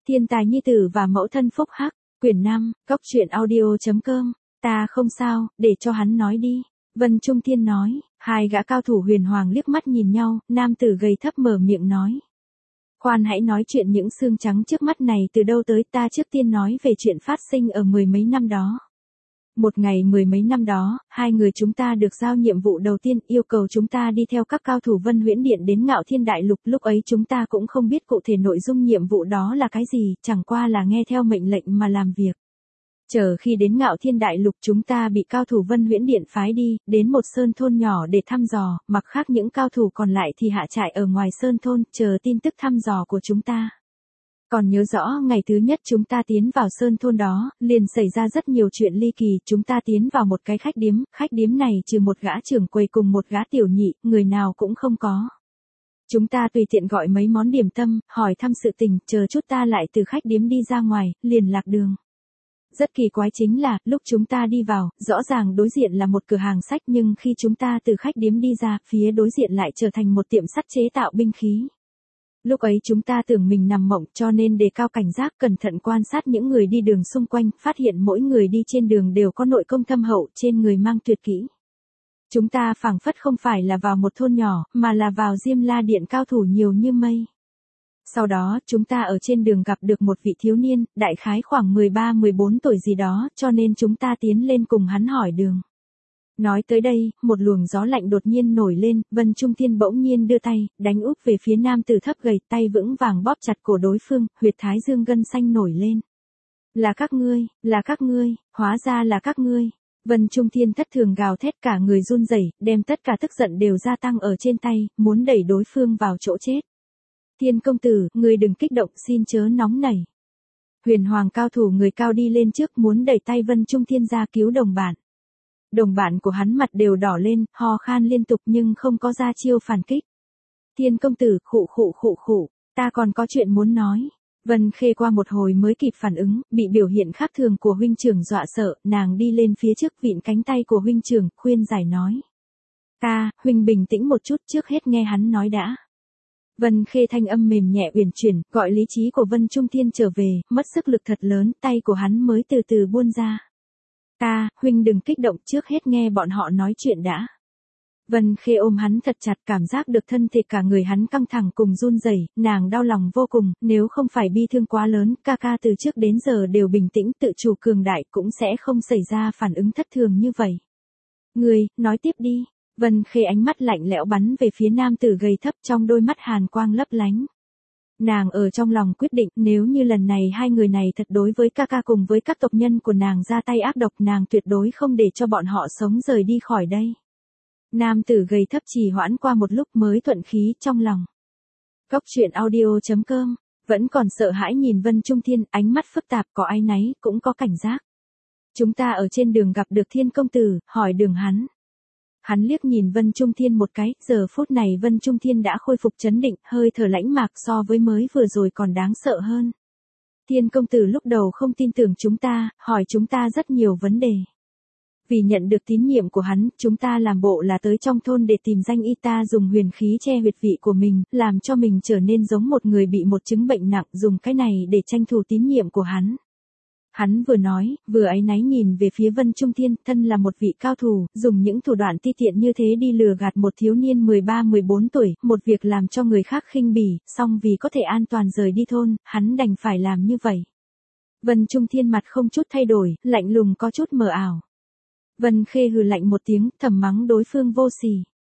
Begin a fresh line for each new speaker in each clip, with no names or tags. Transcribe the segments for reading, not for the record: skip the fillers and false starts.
Thiên tài nhi tử và mẫu thân phúc hắc, quyển 5, goctruyện audio.com, ta không sao, để cho hắn nói đi. Vân Trung Thiên nói, hai gã cao thủ huyền hoàng liếc mắt nhìn nhau, nam tử gầy thấp mở miệng nói. Khoan hãy nói chuyện những xương trắng trước mắt này từ đâu tới, ta trước tiên nói về chuyện phát sinh ở mười mấy năm đó. Một ngày mười mấy năm đó, hai người chúng ta được giao nhiệm vụ đầu tiên, yêu cầu chúng ta đi theo các cao thủ Vân Huyễn Điện đến Ngạo Thiên Đại Lục. Lúc ấy chúng ta cũng không biết cụ thể nội dung nhiệm vụ đó là cái gì, chẳng qua là nghe theo mệnh lệnh mà làm việc. Chờ khi đến Ngạo Thiên Đại Lục chúng ta bị cao thủ Vân Huyễn Điện phái đi, đến một sơn thôn nhỏ để thăm dò, mặc khác những cao thủ còn lại thì hạ trại ở ngoài sơn thôn, chờ tin tức thăm dò của chúng ta. Còn nhớ rõ ngày thứ nhất chúng ta tiến vào sơn thôn đó, liền xảy ra rất nhiều chuyện ly kỳ, chúng ta tiến vào một cái khách điếm này trừ một gã trưởng quầy cùng một gã tiểu nhị, người nào cũng không có. Chúng ta tùy tiện gọi mấy món điểm tâm, hỏi thăm sự tình, chờ chút ta lại từ khách điếm đi ra ngoài, liền lạc đường. Rất kỳ quái chính là, lúc chúng ta đi vào, rõ ràng đối diện là một cửa hàng sách nhưng khi chúng ta từ khách điếm đi ra, phía đối diện lại trở thành một tiệm sắt chế tạo binh khí. Lúc ấy chúng ta tưởng mình nằm mộng cho nên đề cao cảnh giác cẩn thận quan sát những người đi đường xung quanh, phát hiện mỗi người đi trên đường đều có nội công thâm hậu, trên người mang tuyệt kỹ. Chúng ta phảng phất không phải là vào một thôn nhỏ, mà là vào Diêm La Điện cao thủ nhiều như mây. Sau đó, chúng ta ở trên đường gặp được một vị thiếu niên, đại khái khoảng 13-14 tuổi gì đó, cho nên chúng ta tiến lên cùng hắn hỏi đường. Nói tới đây, một luồng gió lạnh đột nhiên nổi lên, Vân Trung Thiên bỗng nhiên đưa tay, đánh úp về phía nam tử thấp gầy, tay vững vàng bóp chặt cổ đối phương, huyệt thái dương gân xanh nổi lên. Là các ngươi, hóa ra là các ngươi. Vân Trung Thiên thất thường gào thét cả người run rẩy, đem tất cả tức giận đều gia tăng ở trên tay, muốn đẩy đối phương vào chỗ chết. Thiên công tử, ngươi đừng kích động, xin chớ nóng nảy. Huyền hoàng cao thủ người cao đi lên trước muốn đẩy tay Vân Trung Thiên ra cứu đồng bạn. Đồng bạn của hắn mặt đều đỏ lên, ho khan liên tục nhưng không có ra chiêu phản kích. Thiên công tử, khụ, ta còn có chuyện muốn nói. Vân Khê qua một hồi mới kịp phản ứng, bị biểu hiện khác thường của huynh trưởng dọa sợ, nàng đi lên phía trước vịn cánh tay của huynh trưởng, khuyên giải nói. Huynh bình tĩnh một chút, trước hết nghe hắn nói đã. Vân Khê thanh âm mềm nhẹ uyển chuyển, gọi lý trí của Vân Trung Thiên trở về, mất sức lực thật lớn, tay của hắn mới từ từ buông ra. Huynh đừng kích động, trước hết nghe bọn họ nói chuyện đã. Vân Khê ôm hắn thật chặt, cảm giác được thân thể cả người hắn căng thẳng cùng run rẩy, nàng đau lòng vô cùng, nếu không phải bi thương quá lớn, ca từ trước đến giờ đều bình tĩnh, tự chủ cường đại, cũng sẽ không xảy ra phản ứng thất thường như vậy. Ngươi, nói tiếp đi. Vân Khê ánh mắt lạnh lẽo bắn về phía nam tử gầy thấp, trong đôi mắt hàn quang lấp lánh. Nàng ở trong lòng quyết định, nếu như lần này hai người này thật đối với ca cùng với các tộc nhân của nàng ra tay ác độc, nàng tuyệt đối không để cho bọn họ sống rời đi khỏi đây. Nam tử gầy thấp trì hoãn qua một lúc mới thuận khí trong lòng. Goctruyện audio.com, vẫn còn sợ hãi nhìn Vân Trung Thiên, ánh mắt phức tạp, có áy náy, cũng có cảnh giác. Chúng ta ở trên đường gặp được Thiên công tử, hỏi đường hắn. Hắn liếc nhìn Vân Trung Thiên một cái, giờ phút này Vân Trung Thiên đã khôi phục trấn định, hơi thở lãnh mạc so với mới vừa rồi còn đáng sợ hơn. Thiên công tử lúc đầu không tin tưởng chúng ta, hỏi chúng ta rất nhiều vấn đề. Vì nhận được tín nhiệm của hắn, chúng ta làm bộ là tới trong thôn để tìm danh y, ta dùng huyền khí che huyệt vị của mình, làm cho mình trở nên giống một người bị một chứng bệnh nặng, dùng cái này để tranh thủ tín nhiệm của hắn. Hắn vừa nói, vừa áy náy nhìn về phía Vân Trung Thiên, thân là một vị cao thủ, dùng những thủ đoạn ti tiện như thế đi lừa gạt một thiếu niên 13-14 tuổi, một việc làm cho người khác khinh bỉ, song vì có thể an toàn rời đi thôn, hắn đành phải làm như vậy. Vân Trung Thiên mặt không chút thay đổi, lạnh lùng có chút mờ ảo. Vân Khê hừ lạnh một tiếng, thầm mắng đối phương vô sỉ.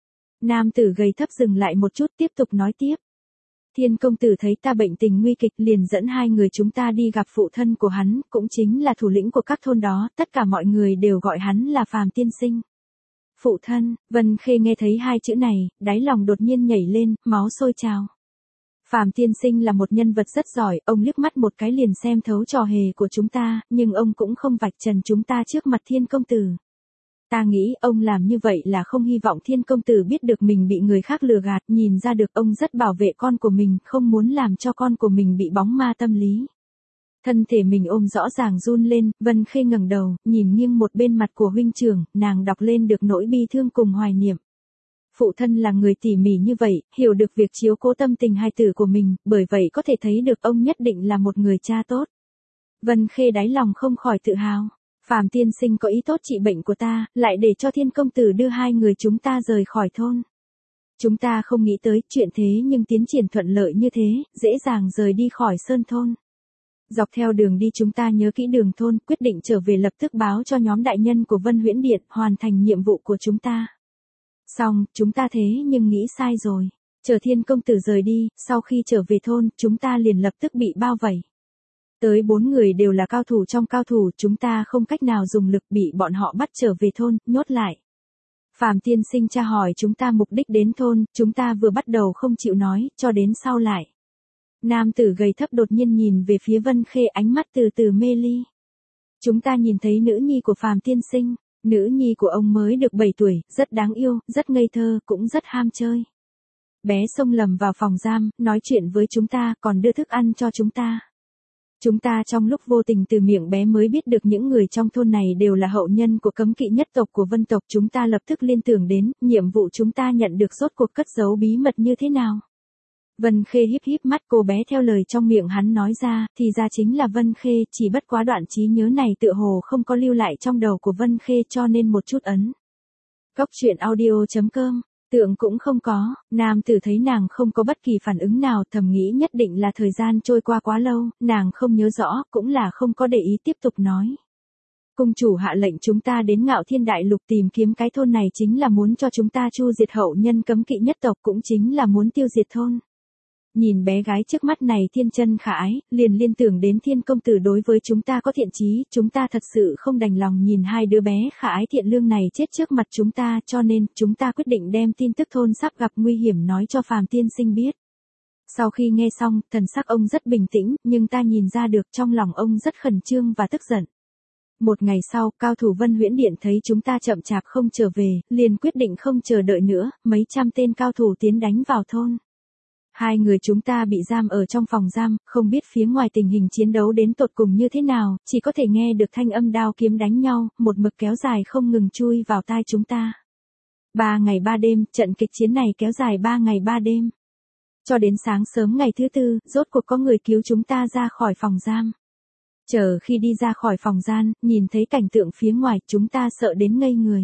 Nam tử gầy thấp dừng lại một chút, tiếp tục nói tiếp. Thiên công tử thấy ta bệnh tình nguy kịch, liền dẫn hai người chúng ta đi gặp phụ thân của hắn, cũng chính là thủ lĩnh của các thôn đó, tất cả mọi người đều gọi hắn là Phàm tiên sinh. Phụ thân, Vân Khê nghe thấy hai chữ này, đáy lòng đột nhiên nhảy lên, máu sôi trào. Phàm tiên sinh là một nhân vật rất giỏi, ông liếc mắt một cái liền xem thấu trò hề của chúng ta, nhưng ông cũng không vạch trần chúng ta trước mặt Thiên công tử. Ta nghĩ ông làm như vậy là không hy vọng Thiên công tử biết được mình bị người khác lừa gạt, nhìn ra được ông rất bảo vệ con của mình, không muốn làm cho con của mình bị bóng ma tâm lý. Thân thể mình ôm rõ ràng run lên, Vân Khê ngẩng đầu, nhìn nghiêng một bên mặt của huynh trưởng, nàng đọc lên được nỗi bi thương cùng hoài niệm. phụ thân là người tỉ mỉ như vậy, hiểu được việc chiếu cố tâm tình hài tử của mình, bởi vậy có thể thấy được ông nhất định là một người cha tốt. Vân Khê đáy lòng không khỏi tự hào. Phàm tiên sinh có ý tốt trị bệnh của ta, lại để cho Thiên công tử đưa hai người chúng ta rời khỏi thôn. Chúng ta không nghĩ tới chuyện thế nhưng tiến triển thuận lợi như thế, dễ dàng rời đi khỏi sơn thôn. Dọc theo đường đi chúng ta nhớ kỹ đường thôn, quyết định trở về lập tức báo cho nhóm đại nhân của Vân Huyễn Điện, hoàn thành nhiệm vụ của chúng ta. Xong, chúng ta thế nhưng nghĩ sai rồi. Chờ Thiên công tử rời đi, sau khi trở về thôn, chúng ta liền lập tức bị bao vây. Tới 4 người đều là cao thủ trong cao thủ, chúng ta không cách nào dùng lực, bị bọn họ bắt trở về thôn, nhốt lại. Phàm tiên sinh tra hỏi chúng ta mục đích đến thôn, chúng ta vừa bắt đầu không chịu nói, cho đến sau lại. Nam tử gầy thấp đột nhiên nhìn về phía Vân Khê, ánh mắt từ từ mê ly. Chúng ta nhìn thấy nữ nhi của Phàm tiên sinh, nữ nhi của ông mới được 7 tuổi, rất đáng yêu, rất ngây thơ, cũng rất ham chơi. Bé xông lầm vào phòng giam, nói chuyện với chúng ta, còn đưa thức ăn cho chúng ta. Chúng ta trong lúc vô tình từ miệng bé mới biết được những người trong thôn này đều là hậu nhân của cấm kỵ nhất tộc của Vân tộc. Chúng ta lập tức liên tưởng đến, nhiệm vụ chúng ta nhận được rốt cuộc cất giấu bí mật như thế nào. Vân Khê híp híp mắt, cô bé theo lời trong miệng hắn nói ra, thì ra chính là Vân Khê, chỉ bất quá đoạn trí nhớ này tựa hồ không có lưu lại trong đầu của Vân Khê cho nên một chút ấn. Cóc truyện audio.com Tượng cũng không có, nam tử thấy nàng không có bất kỳ phản ứng nào, thầm nghĩ nhất định là thời gian trôi qua quá lâu, nàng không nhớ rõ, cũng là không có để ý, tiếp tục nói. Cung chủ hạ lệnh chúng ta đến Ngạo Thiên Đại Lục tìm kiếm cái thôn này chính là muốn cho chúng ta chu diệt hậu nhân cấm kỵ nhất tộc, cũng chính là muốn tiêu diệt thôn. Nhìn bé gái trước mắt này thiên chân khả ái, liền liên tưởng đến Thiên công tử đối với chúng ta có thiện chí, chúng ta thật sự không đành lòng nhìn hai đứa bé khả ái thiện lương này chết trước mặt chúng ta, cho nên chúng ta quyết định đem tin tức thôn sắp gặp nguy hiểm nói cho Phàm tiên sinh biết. Sau khi nghe xong, thần sắc ông rất bình tĩnh, nhưng ta nhìn ra được trong lòng ông rất khẩn trương và tức giận. Một ngày sau, cao thủ Vân Huyễn Điện thấy chúng ta chậm chạp không trở về, liền quyết định không chờ đợi nữa, mấy trăm tên cao thủ tiến đánh vào thôn. Hai người chúng ta bị giam ở trong phòng giam, không biết phía ngoài tình hình chiến đấu đến tột cùng như thế nào, chỉ có thể nghe được thanh âm đao kiếm đánh nhau, một mực kéo dài không ngừng chui vào tai chúng ta. 3 ngày 3 đêm, trận kịch chiến này kéo dài 3 ngày 3 đêm. Cho đến sáng sớm ngày thứ tư, rốt cuộc có người cứu chúng ta ra khỏi phòng giam. Chờ khi đi ra khỏi phòng giam, nhìn thấy cảnh tượng phía ngoài, chúng ta sợ đến ngây người.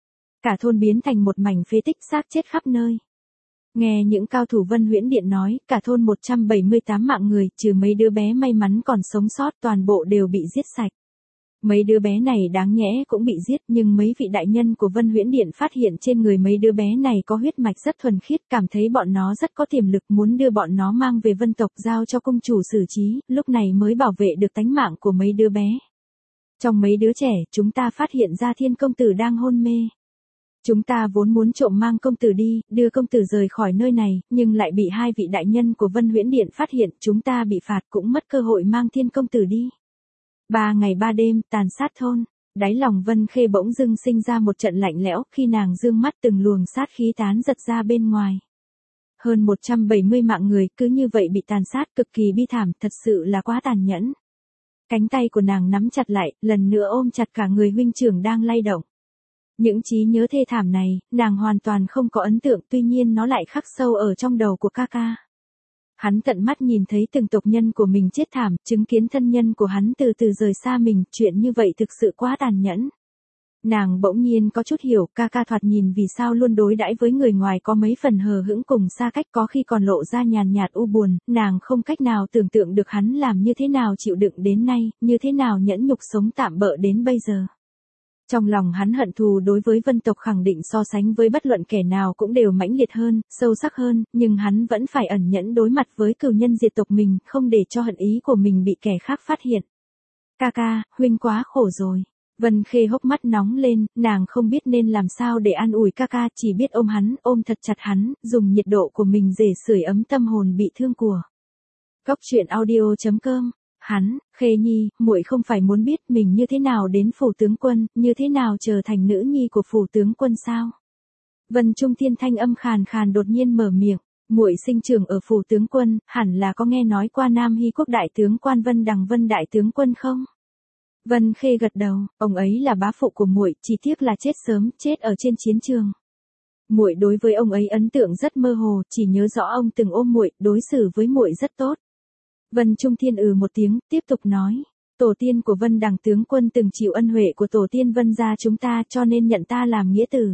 Cả thôn biến thành một mảnh phế tích, xác chết khắp nơi. Nghe những cao thủ Vân Huyễn Điện nói, cả thôn 178 mạng người, trừ mấy đứa bé may mắn còn sống sót, toàn bộ đều bị giết sạch. Mấy đứa bé này đáng nhẽ cũng bị giết, nhưng mấy vị đại nhân của Vân Huyễn Điện phát hiện trên người mấy đứa bé này có huyết mạch rất thuần khiết, cảm thấy bọn nó rất có tiềm lực, muốn đưa bọn nó mang về Vân tộc giao cho cung chủ xử trí, lúc này mới bảo vệ được tánh mạng của mấy đứa bé. Trong mấy đứa trẻ, chúng ta phát hiện ra Thiên công tử đang hôn mê. Chúng ta vốn muốn trộm mang công tử đi, đưa công tử rời khỏi nơi này, nhưng lại bị hai vị đại nhân của Vân Huyễn Điện phát hiện, chúng ta bị phạt cũng mất cơ hội mang Thiên công tử đi. 3 ngày 3 đêm, tàn sát thôn. Đáy lòng Vân Khê bỗng dưng sinh ra một trận lạnh lẽo, khi nàng dương mắt từng luồng sát khí tán giật ra bên ngoài. Hơn 170 mạng người cứ như vậy bị tàn sát, cực kỳ bi thảm, thật sự là quá tàn nhẫn. Cánh tay của nàng nắm chặt lại, lần nữa ôm chặt cả người huynh trưởng đang lay động. Những trí nhớ thê thảm này, nàng hoàn toàn không có ấn tượng, tuy nhiên nó lại khắc sâu ở trong đầu của ca ca. Hắn tận mắt nhìn thấy từng tộc nhân của mình chết thảm, chứng kiến thân nhân của hắn từ từ rời xa mình, chuyện như vậy thực sự quá tàn nhẫn. Nàng bỗng nhiên có chút hiểu, ca ca thoạt nhìn vì sao luôn đối đãi với người ngoài có mấy phần hờ hững cùng xa cách, có khi còn lộ ra nhàn nhạt u buồn, nàng không cách nào tưởng tượng được hắn làm như thế nào chịu đựng đến nay, như thế nào nhẫn nhục sống tạm bợ đến bây giờ. Trong lòng hắn hận thù đối với Vân tộc khẳng định so sánh với bất luận kẻ nào cũng đều mãnh liệt hơn, sâu sắc hơn, nhưng hắn vẫn phải ẩn nhẫn đối mặt với cừu nhân diệt tộc mình, không để cho hận ý của mình bị kẻ khác phát hiện. Ca ca, huynh quá khổ rồi. Vân Khê hốc mắt nóng lên, nàng không biết nên làm sao để an ủi ca ca, chỉ biết ôm hắn, ôm thật chặt hắn, dùng nhiệt độ của mình để sưởi ấm tâm hồn bị thương của. Cóc truyện audio.com Hắn, Khê Nhi, muội không phải muốn biết mình như thế nào đến phủ tướng quân, như thế nào trở thành nữ nhi của phủ tướng quân sao? Vân Trung Thiên thanh âm khàn khàn đột nhiên mở miệng, muội sinh trưởng ở phủ tướng quân, hẳn là có nghe nói qua Nam Hy quốc đại tướng quan Vân Đằng Vân đại tướng quân không? Vân Khê gật đầu, ông ấy là bá phụ của muội, chỉ tiếc là chết sớm, chết ở trên chiến trường. Muội đối với ông ấy ấn tượng rất mơ hồ, chỉ nhớ rõ ông từng ôm muội, đối xử với muội rất tốt. Vân Trung Thiên một tiếng, tiếp tục nói. Tổ tiên của Vân Đằng tướng quân từng chịu ân huệ của tổ tiên Vân gia chúng ta cho nên nhận ta làm nghĩa tử.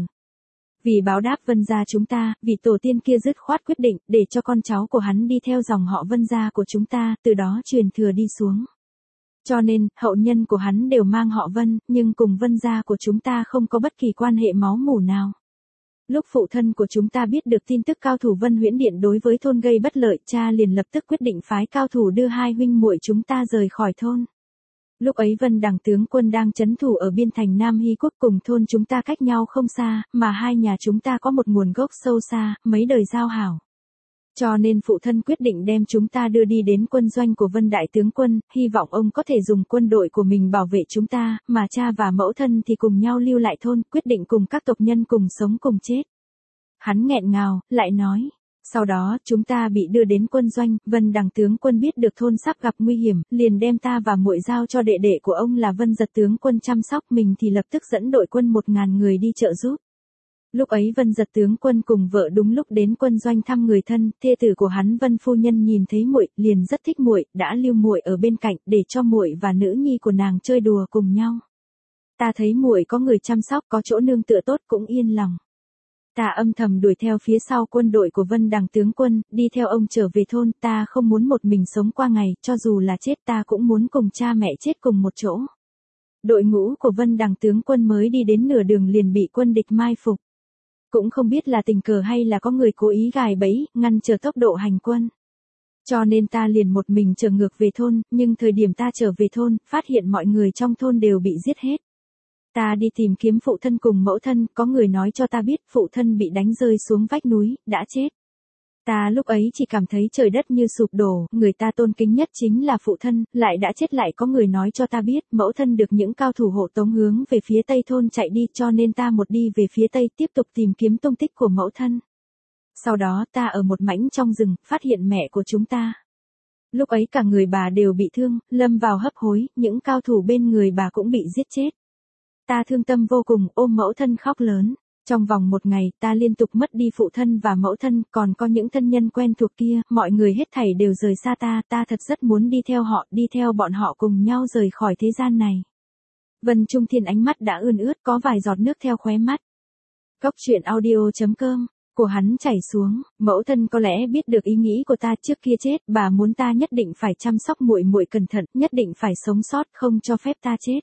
Vì báo đáp Vân gia chúng ta, vị tổ tiên kia dứt khoát quyết định để cho con cháu của hắn đi theo dòng họ Vân gia của chúng ta, từ đó truyền thừa đi xuống. Cho nên, hậu nhân của hắn đều mang họ Vân, nhưng cùng Vân gia của chúng ta không có bất kỳ quan hệ máu mủ nào. Lúc phụ thân của chúng ta biết được tin tức cao thủ Vân Huyễn Điện đối với thôn gây bất lợi, cha liền lập tức quyết định phái cao thủ đưa hai huynh muội chúng ta rời khỏi thôn. Lúc ấy Vân Đằng tướng quân đang trấn thủ ở biên thành Nam Hy Quốc, cùng thôn chúng ta cách nhau không xa, mà hai nhà chúng ta có một nguồn gốc sâu xa, mấy đời giao hảo. Cho nên phụ thân quyết định đem chúng ta đưa đi đến quân doanh của Vân Đại tướng quân, hy vọng ông có thể dùng quân đội của mình bảo vệ chúng ta, mà cha và mẫu thân thì cùng nhau lưu lại thôn, quyết định cùng các tộc nhân cùng sống cùng chết. Hắn nghẹn ngào, lại nói. Sau đó, chúng ta bị đưa đến quân doanh, Vân Đằng tướng quân biết được thôn sắp gặp nguy hiểm, liền đem ta và muội giao cho đệ đệ của ông là Vân Giật tướng quân chăm sóc, mình thì lập tức dẫn đội quân 1000 người đi trợ giúp. Lúc ấy Vân Giật tướng quân cùng vợ đúng lúc đến quân doanh thăm người thân, thê tử của hắn Vân phu nhân nhìn thấy muội, liền rất thích muội, đã lưu muội ở bên cạnh để cho muội và nữ nhi của nàng chơi đùa cùng nhau. Ta thấy muội có người chăm sóc, có chỗ nương tựa tốt cũng yên lòng. Ta âm thầm đuổi theo phía sau quân đội của Vân Đằng tướng quân, đi theo ông trở về thôn, ta không muốn một mình sống qua ngày, cho dù là chết ta cũng muốn cùng cha mẹ chết cùng một chỗ. Đội ngũ của Vân Đằng tướng quân mới đi đến nửa đường liền bị quân địch mai phục. Cũng không biết là tình cờ hay là có người cố ý gài bẫy, ngăn trở tốc độ hành quân. Cho nên ta liền một mình trở ngược về thôn, nhưng thời điểm ta trở về thôn, phát hiện mọi người trong thôn đều bị giết hết. Ta đi tìm kiếm phụ thân cùng mẫu thân, có người nói cho ta biết phụ thân bị đánh rơi xuống vách núi, đã chết. Ta lúc ấy chỉ cảm thấy trời đất như sụp đổ, người ta tôn kính nhất chính là phụ thân, lại đã chết. Lại có người nói cho ta biết mẫu thân được những cao thủ hộ tống hướng về phía tây thôn chạy đi, cho nên ta một đi về phía tây tiếp tục tìm kiếm tung tích của mẫu thân. Sau đó ta ở một mảnh trong rừng, phát hiện mẹ của chúng ta. Lúc ấy cả người bà đều bị thương, lâm vào hấp hối, những cao thủ bên người bà cũng bị giết chết. Ta thương tâm vô cùng, ôm mẫu thân khóc lớn. Trong vòng một ngày, ta liên tục mất đi phụ thân và mẫu thân, còn có những thân nhân quen thuộc kia, mọi người hết thảy đều rời xa ta, ta thật rất muốn đi theo họ, đi theo bọn họ cùng nhau rời khỏi thế gian này. Vân Trung Thiên ánh mắt đã ươn ướt, có vài giọt nước theo khóe mắt. Cốc truyện audio.com của hắn chảy xuống, mẫu thân có lẽ biết được ý nghĩ của ta trước kia chết, bà muốn ta nhất định phải chăm sóc muội muội cẩn thận, nhất định phải sống sót, không cho phép ta chết.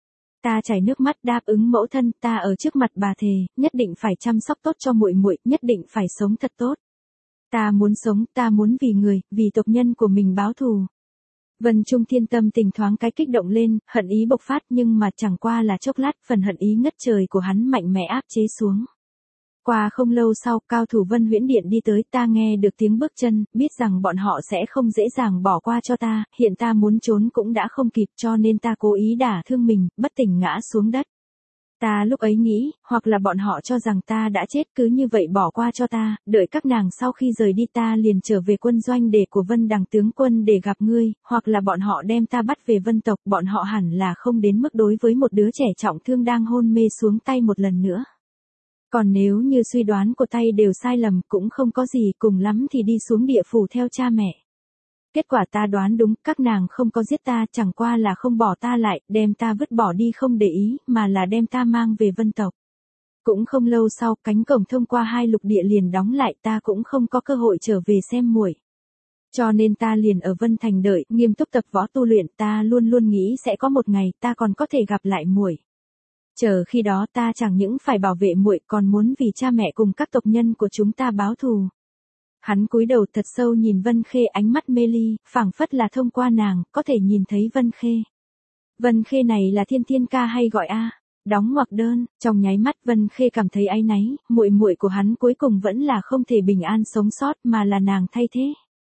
Ta chảy nước mắt đáp ứng mẫu thân, ta ở trước mặt bà thề, nhất định phải chăm sóc tốt cho muội muội, nhất định phải sống thật tốt. Ta muốn sống, ta muốn vì người, vì tộc nhân của mình báo thù. Vân Trung Thiên tâm tình thoáng cái kích động lên, hận ý bộc phát, nhưng mà chẳng qua là chốc lát, phần hận ý ngất trời của hắn mạnh mẽ áp chế xuống. Qua không lâu sau, cao thủ Vân Huyễn Điện đi tới, ta nghe được tiếng bước chân, biết rằng bọn họ sẽ không dễ dàng bỏ qua cho ta, hiện ta muốn trốn cũng đã không kịp, cho nên ta cố ý đả thương mình, bất tỉnh ngã xuống đất. Ta lúc ấy nghĩ, hoặc là bọn họ cho rằng ta đã chết cứ như vậy bỏ qua cho ta, đợi các nàng sau khi rời đi ta liền trở về quân doanh để của Vân Đằng tướng quân để gặp ngươi, hoặc là bọn họ đem ta bắt về Vân tộc, bọn họ hẳn là không đến mức đối với một đứa trẻ trọng thương đang hôn mê xuống tay một lần nữa. Còn nếu như suy đoán của tay đều sai lầm cũng không có gì, cùng lắm thì đi xuống địa phủ theo cha mẹ. Kết quả ta đoán đúng, các nàng không có giết ta, chẳng qua là không bỏ ta lại, đem ta vứt bỏ đi không để ý, mà là đem ta mang về Vân tộc. Cũng không lâu sau, cánh cổng thông qua 2 lục địa liền đóng lại, ta cũng không có cơ hội trở về xem muội. Cho nên ta liền ở Vân Thành đợi, nghiêm túc tập võ tu luyện, ta luôn luôn nghĩ sẽ có một ngày ta còn có thể gặp lại muội. Chờ khi đó ta chẳng những phải bảo vệ muội, còn muốn vì cha mẹ cùng các tộc nhân của chúng ta báo thù. Hắn cúi đầu thật sâu nhìn Vân Khê, ánh mắt mê ly, phảng phất là thông qua nàng, có thể nhìn thấy Vân Khê. Vân Khê này là Thiên Thiên ca hay gọi a? Đóng ngoặc đơn, trong nháy mắt Vân Khê cảm thấy áy náy, muội muội của hắn cuối cùng vẫn là không thể bình an sống sót mà là nàng thay thế.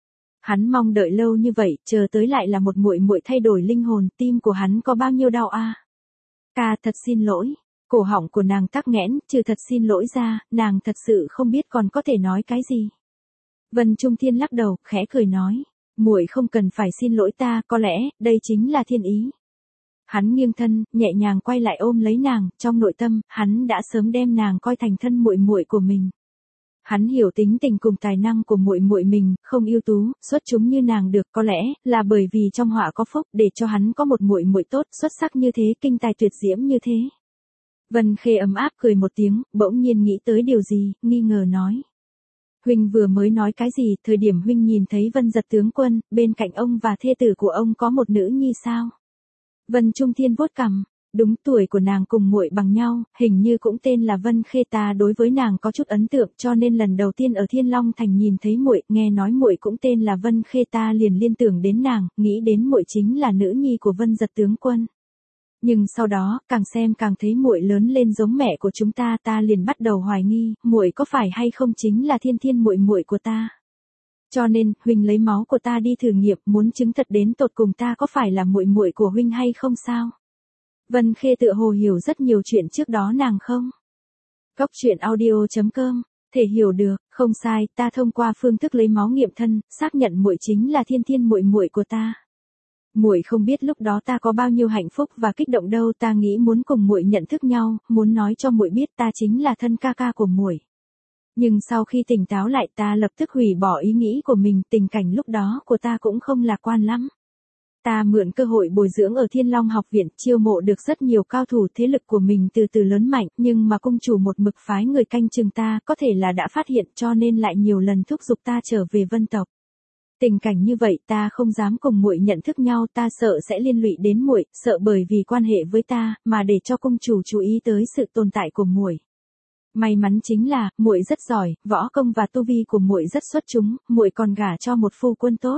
Hắn mong đợi lâu như vậy, chờ tới lại là một muội muội thay đổi linh hồn, tim của hắn có bao nhiêu đau a? Ca thật xin lỗi. Cổ họng của nàng tắc nghẽn, trừ thật xin lỗi ra, nàng thật sự không biết còn có thể nói cái gì. Vân Trung Thiên lắc đầu, khẽ cười nói, muội không cần phải xin lỗi ta, có lẽ đây chính là thiên ý. Hắn nghiêng thân, nhẹ nhàng quay lại ôm lấy nàng, trong nội tâm, hắn đã sớm đem nàng coi thành thân muội muội của mình. Hắn hiểu tính tình cùng tài năng của muội muội mình, không ưu tú, xuất chúng như nàng được, có lẽ là bởi vì trong họa có phúc, để cho hắn có một muội muội tốt, xuất sắc như thế, kinh tài tuyệt diễm như thế. Vân Khê ấm áp cười một tiếng, bỗng nhiên nghĩ tới điều gì, nghi ngờ nói. Huynh vừa mới nói cái gì, thời điểm huynh nhìn thấy Vân Giật tướng quân, bên cạnh ông và thê tử của ông có một nữ nhi sao? Vân Trung Thiên vuốt cằm, đúng, tuổi của nàng cùng muội bằng nhau, hình như cũng tên là Vân Khê, ta đối với nàng có chút ấn tượng, cho nên lần đầu tiên ở Thiên Long Thành nhìn thấy muội, nghe nói muội cũng tên là Vân Khê, ta liền liên tưởng đến nàng, nghĩ đến muội chính là nữ nhi của Vân Giật tướng quân. Nhưng sau đó, càng xem càng thấy muội lớn lên giống mẹ của chúng ta, ta liền bắt đầu hoài nghi, muội có phải hay không chính là Thiên Thiên muội muội của ta. Cho nên, huynh lấy máu của ta đi thử nghiệm, muốn chứng thật đến tột cùng ta có phải là muội muội của huynh hay không sao? Vân Khê tựa hồ hiểu rất nhiều chuyện trước đó nàng không? Cốc truyện audio.com, thể hiểu được, không sai, ta thông qua phương thức lấy máu nghiệm thân, xác nhận muội chính là Thiên Thiên muội muội của ta. Muội không biết lúc đó ta có bao nhiêu hạnh phúc và kích động đâu, ta nghĩ muốn cùng muội nhận thức nhau, muốn nói cho muội biết ta chính là thân ca ca của muội. Nhưng sau khi tỉnh táo lại ta lập tức hủy bỏ ý nghĩ của mình, tình cảnh lúc đó của ta cũng không lạc quan lắm. Ta mượn cơ hội bồi dưỡng ở Thiên Long học viện, chiêu mộ được rất nhiều cao thủ, thế lực của mình từ từ lớn mạnh, nhưng mà cung chủ một mực phái người canh chừng ta, có thể là đã phát hiện, cho nên lại nhiều lần thúc giục ta trở về Vân tộc. Tình cảnh như vậy ta không dám cùng muội nhận thức nhau, ta sợ sẽ liên lụy đến muội, sợ bởi vì quan hệ với ta mà để cho cung chủ chú ý tới sự tồn tại của muội. May mắn chính là muội rất giỏi, võ công và tu vi của muội rất xuất chúng, muội còn gả cho một phu quân tốt.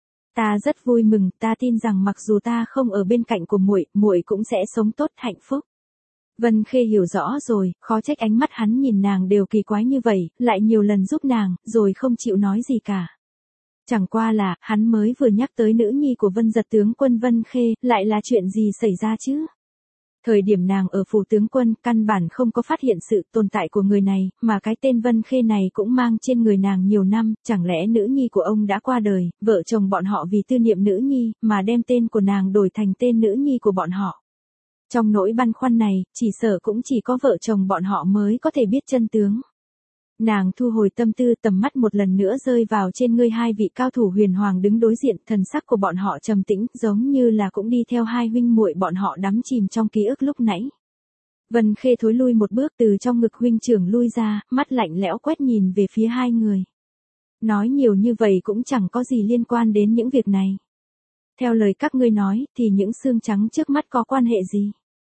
Ta rất vui mừng, ta tin rằng mặc dù ta không ở bên cạnh của muội, muội cũng sẽ sống tốt, hạnh phúc. Vân Khê hiểu rõ rồi, khó trách ánh mắt hắn nhìn nàng đều kỳ quái như vậy, lại nhiều lần giúp nàng, rồi không chịu nói gì cả. Chẳng qua là, hắn mới vừa nhắc tới nữ nhi của Vân Giật tướng quân Vân Khê, lại là chuyện gì xảy ra chứ? Thời điểm nàng ở phủ tướng quân, căn bản không có phát hiện sự tồn tại của người này, mà cái tên Vân Khê này cũng mang trên người nàng nhiều năm, chẳng lẽ nữ nhi của ông đã qua đời, vợ chồng bọn họ vì tư niệm nữ nhi, mà đem tên của nàng đổi thành tên nữ nhi của bọn họ. Trong nỗi băn khoăn này, chỉ sợ cũng chỉ có vợ chồng bọn họ mới có thể biết chân tướng. Nàng thu hồi tâm tư, tầm mắt một lần nữa rơi vào trên người hai vị cao thủ huyền hoàng đứng đối diện, thần sắc của bọn họ trầm tĩnh, giống như là cũng đi theo hai huynh muội bọn họ đắm chìm trong ký ức lúc nãy. Vân Khê thối lui một bước, từ trong ngực huynh trưởng lui ra, mắt lạnh lẽo quét nhìn về phía hai người. Nói nhiều như vậy cũng chẳng có gì liên quan đến những việc này. Theo lời các ngươi nói, thì những xương trắng trước mắt có quan hệ gì?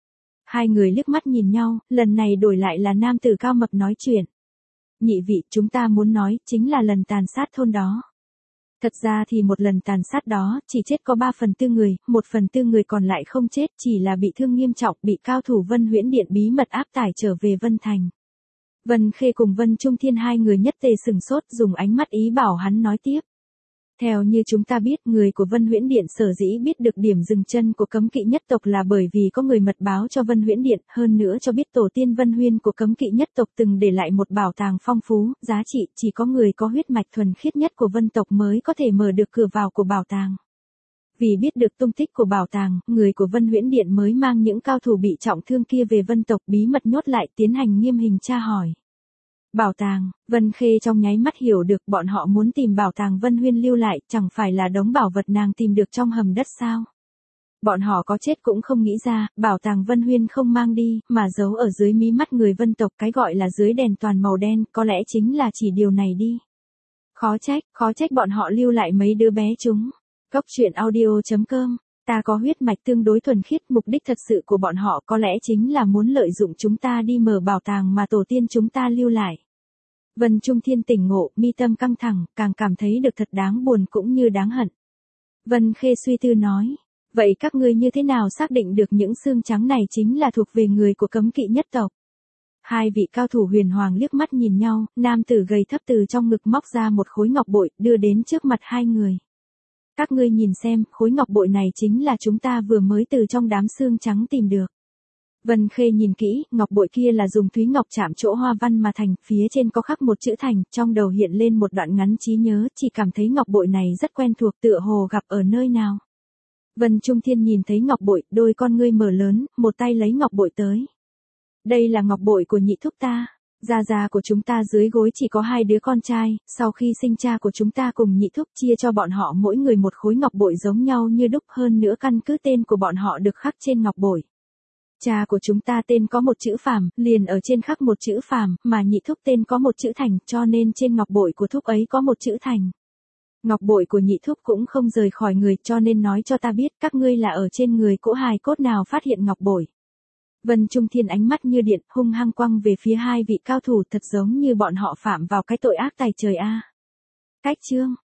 Hai người liếc mắt nhìn nhau, lần này đổi lại là nam tử cao mập nói chuyện. Nhị vị, chúng ta muốn nói, chính là lần tàn sát thôn đó. Thật ra thì một lần tàn sát đó, chỉ chết có 3/4 người, 1/4 người còn lại không chết, chỉ là bị thương nghiêm trọng, bị cao thủ Vân Huyễn Điện bí mật áp tải trở về Vân Thành. Vân Khê cùng Vân Trung Thiên hai người nhất tề sừng sốt, dùng ánh mắt ý bảo hắn nói tiếp. Theo như chúng ta biết, người của Vân Huyễn Điện sở dĩ biết được điểm dừng chân của cấm kỵ nhất tộc là bởi vì có người mật báo cho Vân Huyễn Điện, hơn nữa cho biết tổ tiên Vân Huyên của cấm kỵ nhất tộc từng để lại một bảo tàng phong phú, giá trị, chỉ có người có huyết mạch thuần khiết nhất của Vân tộc mới có thể mở được cửa vào của bảo tàng. Vì biết được tung tích của bảo tàng, người của Vân Huyễn Điện mới mang những cao thủ bị trọng thương kia về Vân tộc, bí mật nhốt lại, tiến hành nghiêm hình tra hỏi. Bảo tàng, Vân Khê trong nháy mắt hiểu được, bọn họ muốn tìm bảo tàng Vân Huyên lưu lại, chẳng phải là đống bảo vật nàng tìm được trong hầm đất sao? Bọn họ có chết cũng không nghĩ ra, bảo tàng Vân Huyên không mang đi, mà giấu ở dưới mí mắt người Vân tộc, cái gọi là dưới đèn toàn màu đen, có lẽ chính là chỉ điều này đi. Khó trách bọn họ lưu lại mấy đứa bé chúng. Cốc truyện audio.com, ta có huyết mạch tương đối thuần khiết, mục đích thật sự của bọn họ có lẽ chính là muốn lợi dụng chúng ta đi mở bảo tàng mà tổ tiên chúng ta lưu lại. Vân Trung Thiên tỉnh ngộ, mi tâm căng thẳng, càng cảm thấy được thật đáng buồn cũng như đáng hận. Vân Khê suy tư nói, vậy các ngươi như thế nào xác định được những xương trắng này chính là thuộc về người của cấm kỵ nhất tộc? Hai vị cao thủ huyền hoàng liếc mắt nhìn nhau, nam tử gầy thấp từ trong ngực móc ra một khối ngọc bội, đưa đến trước mặt hai người. Các ngươi nhìn xem, khối ngọc bội này chính là chúng ta vừa mới từ trong đám xương trắng tìm được. Vân Khê nhìn kỹ, ngọc bội kia là dùng thúy ngọc chạm chỗ hoa văn mà thành, phía trên có khắc một chữ thành, trong đầu hiện lên một đoạn ngắn trí nhớ, chỉ cảm thấy ngọc bội này rất quen thuộc, tựa hồ gặp ở nơi nào. Vân Trung Thiên nhìn thấy ngọc bội, đôi con ngươi mở lớn, một tay lấy ngọc bội tới. Đây là ngọc bội của nhị thúc ta. Gia gia của chúng ta dưới gối chỉ có 2 đứa con trai, sau khi sinh cha của chúng ta cùng nhị thúc chia cho bọn họ mỗi người một khối ngọc bội giống nhau như đúc, hơn nữa căn cứ tên của bọn họ được khắc trên ngọc bội. Cha của chúng ta tên có một chữ Phàm, liền ở trên khắc một chữ Phàm, mà nhị thúc tên có một chữ Thành, cho nên trên ngọc bội của thúc ấy có một chữ Thành. Ngọc bội của nhị thúc cũng không rời khỏi người, cho nên nói cho ta biết các ngươi là ở trên người cỗ hài cốt nào phát hiện ngọc bội. Vân Trung Thiên ánh mắt như điện, hung hăng quăng về phía 2 vị cao thủ, thật giống như bọn họ phạm vào cái tội ác tày trời a. Cách chương